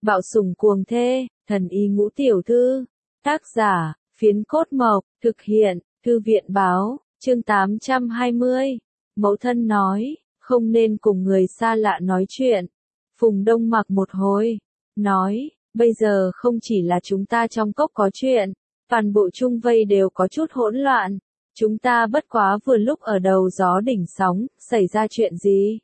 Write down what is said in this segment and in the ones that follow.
Bạo sủng cuồng thê, thần y ngũ tiểu thư. Tác giả, Phiến Cốt Mộc, thực hiện, Thư viện báo, chương 820. Mẫu thân nói, không nên cùng người xa lạ nói chuyện. Phùng Đông mặc một hồi, nói, bây giờ không chỉ là chúng ta trong cốc có chuyện, toàn bộ Trung Vây đều có chút hỗn loạn. Chúng ta bất quá vừa lúc ở đầu gió đỉnh sóng, xảy ra chuyện gì?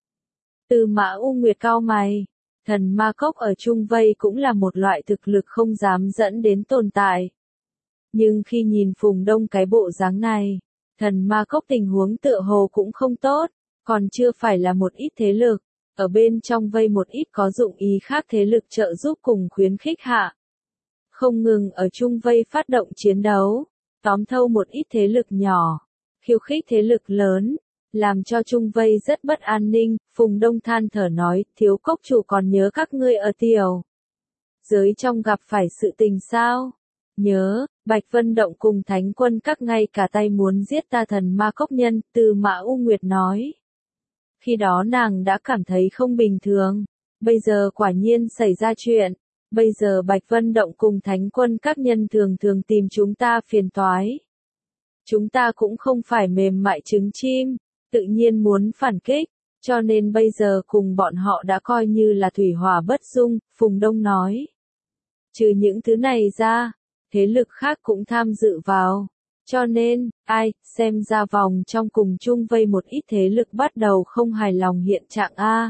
Tư Mã U Nguyệt cau mày. Thần ma cốc ở Trung Vây cũng là một loại thực lực không dám dẫn đến tồn tại. Nhưng khi nhìn Phùng Đông cái bộ dáng này, thần ma cốc tình huống tựa hồ cũng không tốt, còn chưa phải là một ít thế lực, ở bên trong vây một ít có dụng ý khác thế lực trợ giúp cùng khuyến khích hạ. Không ngừng ở Trung Vây phát động chiến đấu, tóm thâu một ít thế lực nhỏ, khiêu khích thế lực lớn, làm cho Trung Vây rất bất an ninh. Phùng Đông than thở nói, thiếu cốc chủ còn nhớ các ngươi ở tiểu giới trong gặp phải sự tình sao? Nhớ, Bạch Vân Động cùng Thánh Quân các ngay cả tay muốn giết ta thần ma cốc nhân, Tư Mã U Nguyệt nói. Khi đó nàng đã cảm thấy không bình thường, bây giờ quả nhiên xảy ra chuyện, bây giờ Bạch Vân Động cùng Thánh Quân các nhân thường thường tìm chúng ta phiền toái. Chúng ta cũng không phải mềm mại trứng chim, tự nhiên muốn phản kích, cho nên bây giờ cùng bọn họ đã coi như là thủy hỏa bất dung, Phùng Đông nói. Trừ những thứ này ra, thế lực khác cũng tham dự vào, cho nên, xem ra vòng trong cùng Chung Vây một ít thế lực bắt đầu không hài lòng hiện trạng A.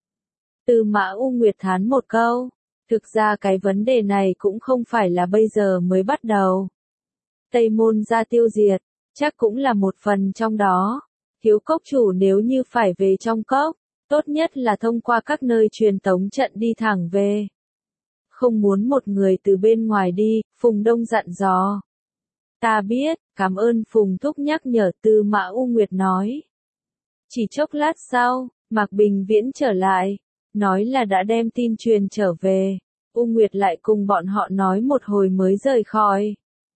Tư Mã U Nguyệt thán một câu, thực ra cái vấn đề này cũng không phải là bây giờ mới bắt đầu. Tây Môn gia tiêu diệt, chắc cũng là một phần trong đó. Thiếu cốc chủ nếu như phải về trong cốc, tốt nhất là thông qua các nơi truyền tống trận đi thẳng về. Không muốn một người từ bên ngoài đi, Phùng Đông dặn dò. Ta biết, cảm ơn Phùng Thúc nhắc nhở, Tư Mã U Nguyệt nói. Chỉ chốc lát sau, Mạc Bình Viễn trở lại, nói là đã đem tin truyền trở về. U Nguyệt lại cùng bọn họ nói một hồi mới rời khỏi.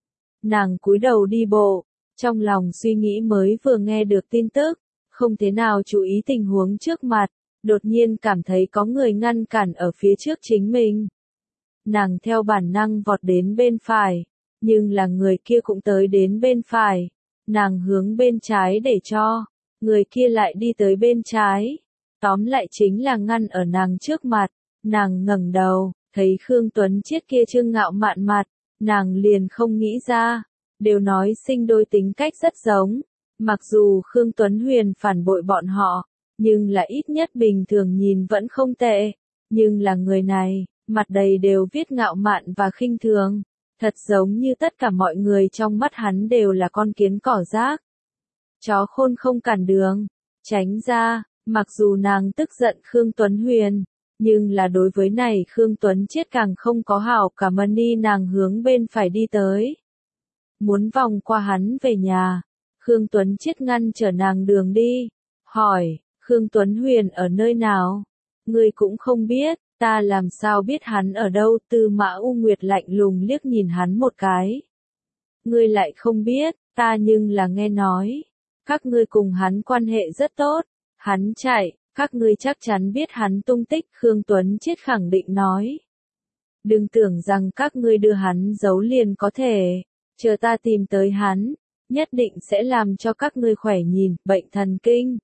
Nàng cúi đầu đi bộ, trong lòng suy nghĩ mới vừa nghe được tin tức, không thế nào chú ý tình huống trước mặt, đột nhiên cảm thấy có người ngăn cản ở phía trước chính mình. Nàng theo bản năng vọt đến bên phải, nhưng là người kia cũng tới đến bên phải, nàng hướng bên trái để cho, người kia lại đi tới bên trái, tóm lại chính là ngăn ở nàng trước mặt, nàng ngẩng đầu, thấy Khương Tuấn Chiết kia trương ngạo mạn mặt, nàng liền không nghĩ ra. Đều nói sinh đôi tính cách rất giống, mặc dù Khương Tuấn Huyền phản bội bọn họ, nhưng là ít nhất bình thường nhìn vẫn không tệ, nhưng là người này, mặt đầy đều viết ngạo mạn và khinh thường, thật giống như tất cả mọi người trong mắt hắn đều là con kiến cỏ rác. Chó khôn không cản đường, tránh ra, mặc dù nàng tức giận Khương Tuấn Huyền, nhưng là đối với này Khương Tuấn Chiết càng không có hảo cảm ơn nàng hướng bên phải đi tới. Muốn vòng qua hắn về nhà, Khương Tuấn Chiết ngăn trở nàng đường đi, hỏi, Khương Tuấn Huyền ở nơi nào? Ngươi cũng không biết, ta làm sao biết hắn ở đâu? Tư Mã U Nguyệt lạnh lùng liếc nhìn hắn một cái. Ngươi lại không biết, ta nhưng là nghe nói, các ngươi cùng hắn quan hệ rất tốt, hắn chạy, các ngươi chắc chắn biết hắn tung tích, Khương Tuấn Chiết khẳng định nói. Đừng tưởng rằng các ngươi đưa hắn giấu liền có thể. Chờ ta tìm tới hắn, nhất định sẽ làm cho các ngươi khỏe nhìn, bệnh thần kinh.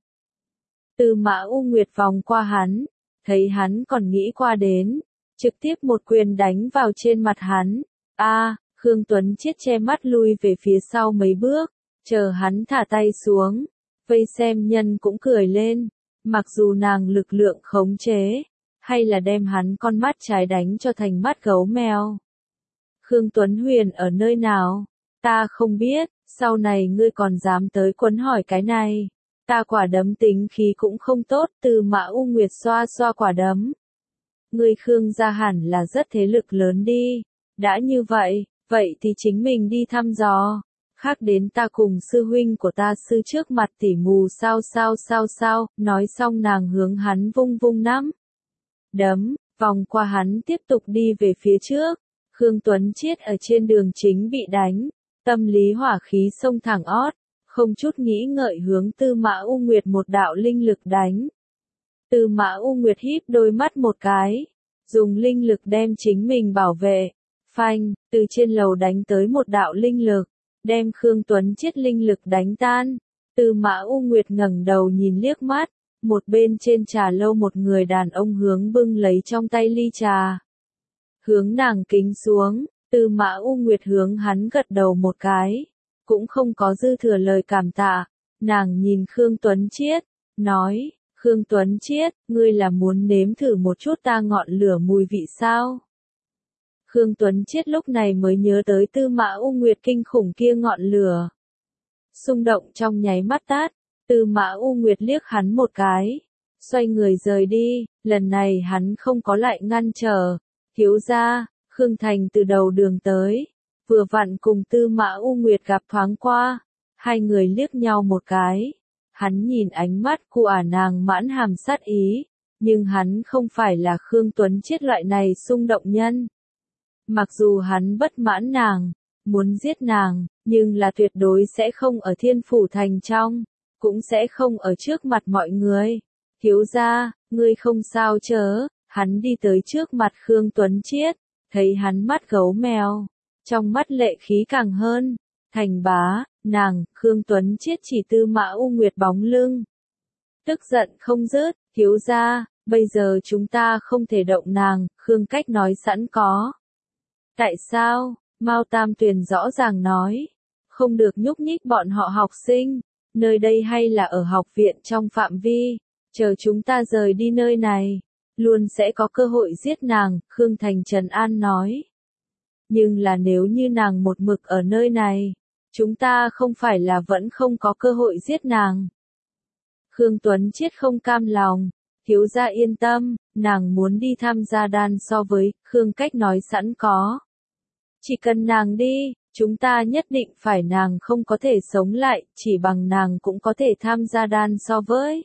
Tư Mã U Nguyệt vòng qua hắn, thấy hắn còn nghĩ qua đến, trực tiếp một quyền đánh vào trên mặt hắn. Khương Tuấn Chiết che mắt lui về phía sau mấy bước, chờ hắn thả tay xuống, vây xem nhân cũng cười lên, mặc dù nàng lực lượng khống chế, hay là đem hắn con mắt trái đánh cho thành mắt gấu mèo. Khương Tuấn Huyền ở nơi nào? Ta không biết, sau này ngươi còn dám tới quấn hỏi cái này. Ta quả đấm tính khí cũng không tốt, Tư Mã U Nguyệt xoa xoa quả đấm. Ngươi Khương gia hẳn là rất thế lực lớn đi. Đã như vậy, vậy thì chính mình đi thăm dò. Khác đến ta cùng sư huynh của ta sư trước mặt tỉ mù sao, nói xong nàng hướng hắn vung vung nắm. Đấm, vòng qua hắn tiếp tục đi về phía trước. Khương Tuấn Chiết ở trên đường chính bị đánh, tâm lý hỏa khí xông thẳng ót, không chút nghĩ ngợi hướng Tư Mã U Nguyệt một đạo linh lực đánh. Tư Mã U Nguyệt híp đôi mắt một cái, dùng linh lực đem chính mình bảo vệ. Phanh, từ trên lầu đánh tới một đạo linh lực, đem Khương Tuấn Chiết linh lực đánh tan. Tư Mã U Nguyệt ngẩng đầu nhìn liếc mắt, một bên trên trà lâu một người đàn ông hướng bưng lấy trong tay ly trà. Hướng nàng kính xuống, Tư Mã U Nguyệt hướng hắn gật đầu một cái, cũng không có dư thừa lời cảm tạ, nàng nhìn Khương Tuấn Chiết, nói, Khương Tuấn Chiết, ngươi là muốn nếm thử một chút ta ngọn lửa mùi vị sao? Khương Tuấn Chiết lúc này mới nhớ tới Tư Mã U Nguyệt kinh khủng kia ngọn lửa. Xung động trong nháy mắt tát, Tư Mã U Nguyệt liếc hắn một cái, xoay người rời đi, lần này hắn không có lại ngăn trở. Thiếu gia, Khương Thành từ đầu đường tới, vừa vặn cùng Tư Mã U Nguyệt gặp thoáng qua, hai người liếc nhau một cái. Hắn nhìn ánh mắt của nàng mãn hàm sát ý, nhưng hắn không phải là Khương Tuấn Chiết loại này xung động nhân. Mặc dù hắn bất mãn nàng, muốn giết nàng, nhưng là tuyệt đối sẽ không ở Thiên Phủ Thành trong, cũng sẽ không ở trước mặt mọi người. Thiếu gia, ngươi không sao chớ, hắn đi tới trước mặt Khương Tuấn Chiết, thấy hắn mắt gấu mèo, trong mắt lệ khí càng hơn. Thành bá, nàng, Khương Tuấn Chiết chỉ Tư Mã U Nguyệt bóng lưng. Tức giận không dứt, thiếu gia, bây giờ chúng ta không thể động nàng, Khương Cách nói sẵn có. Tại sao? Mao Tam Tuyền rõ ràng nói, không được nhúc nhích bọn họ học sinh, nơi đây hay là ở học viện trong phạm vi, chờ chúng ta rời đi nơi này, luôn sẽ có cơ hội giết nàng, Khương Thành trấn an nói. Nhưng là nếu như nàng một mực ở nơi này, chúng ta không phải là vẫn không có cơ hội giết nàng. Khương Tuấn Chiết không cam lòng, thiếu gia yên tâm, nàng muốn đi tham gia đan so với, Khương Cách nói sẵn có. Chỉ cần nàng đi, chúng ta nhất định phải nàng không có thể sống lại, chỉ bằng nàng cũng có thể tham gia đan so với.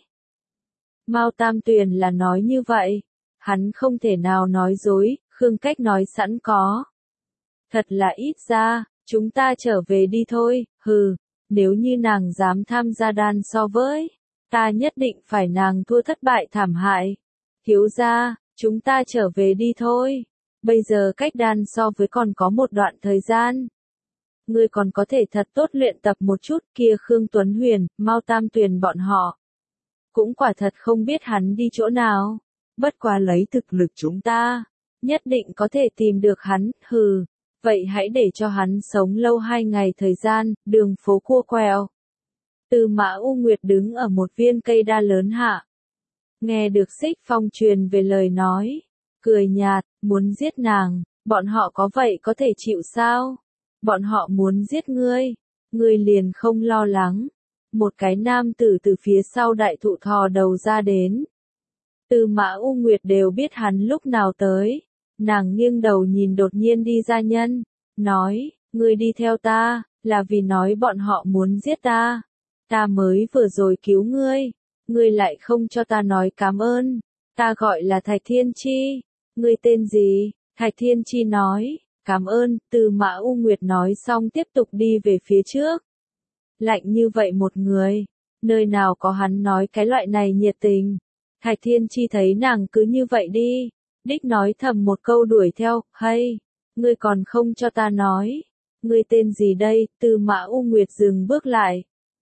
Mao Tam Tuyền là nói như vậy, hắn không thể nào nói dối, Khương Cách nói sẵn có. Thật là ít ra, chúng ta trở về đi thôi, hừ, nếu như nàng dám tham gia đan so với, ta nhất định phải nàng thua thất bại thảm hại. Thiếu gia, chúng ta trở về đi thôi. Bây giờ cách đan so với còn có một đoạn thời gian. Ngươi còn có thể thật tốt luyện tập một chút kia Khương Tuấn Huyền, Mao Tam Tuyền bọn họ. Cũng quả thật không biết hắn đi chỗ nào. Bất quá lấy thực lực chúng ta, nhất định có thể tìm được hắn, hừ. Vậy hãy để cho hắn sống lâu 2 ngày thời gian, đường phố cua quẹo. Tư Mã U Nguyệt đứng ở một viên cây đa lớn hạ. Nghe được Xích Phong truyền về lời nói. Cười nhạt, muốn giết nàng, bọn họ có vậy có thể chịu sao? Bọn họ muốn giết ngươi liền không lo lắng. Một cái nam tử từ phía sau đại thụ thò đầu ra đến. Tư Mã U Nguyệt đều biết hắn lúc nào tới. Nàng nghiêng đầu nhìn đột nhiên đi ra nhân, nói, ngươi đi theo ta, là vì nói bọn họ muốn giết ta. Ta mới vừa rồi cứu ngươi lại không cho ta nói cảm ơn. Ta gọi là Thạch Thiên Chi. Ngươi tên gì? Thạch Thiên Chi nói, cảm ơn, Tư Mã U Nguyệt nói xong tiếp tục đi về phía trước. Lạnh như vậy một người, nơi nào có hắn nói cái loại này nhiệt tình. Thạch Thiên Chi thấy nàng cứ như vậy đi, đích nói thầm một câu đuổi theo, hay, ngươi còn không cho ta nói. Ngươi tên gì đây? Tư Mã U Nguyệt dừng bước lại.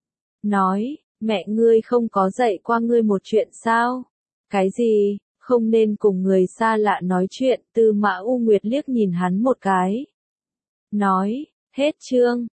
Nói, mẹ ngươi không có dạy qua ngươi một chuyện sao? Cái gì? Không nên cùng người xa lạ nói chuyện, Tư Mã U Nguyệt liếc nhìn hắn một cái. Nói, hết chương.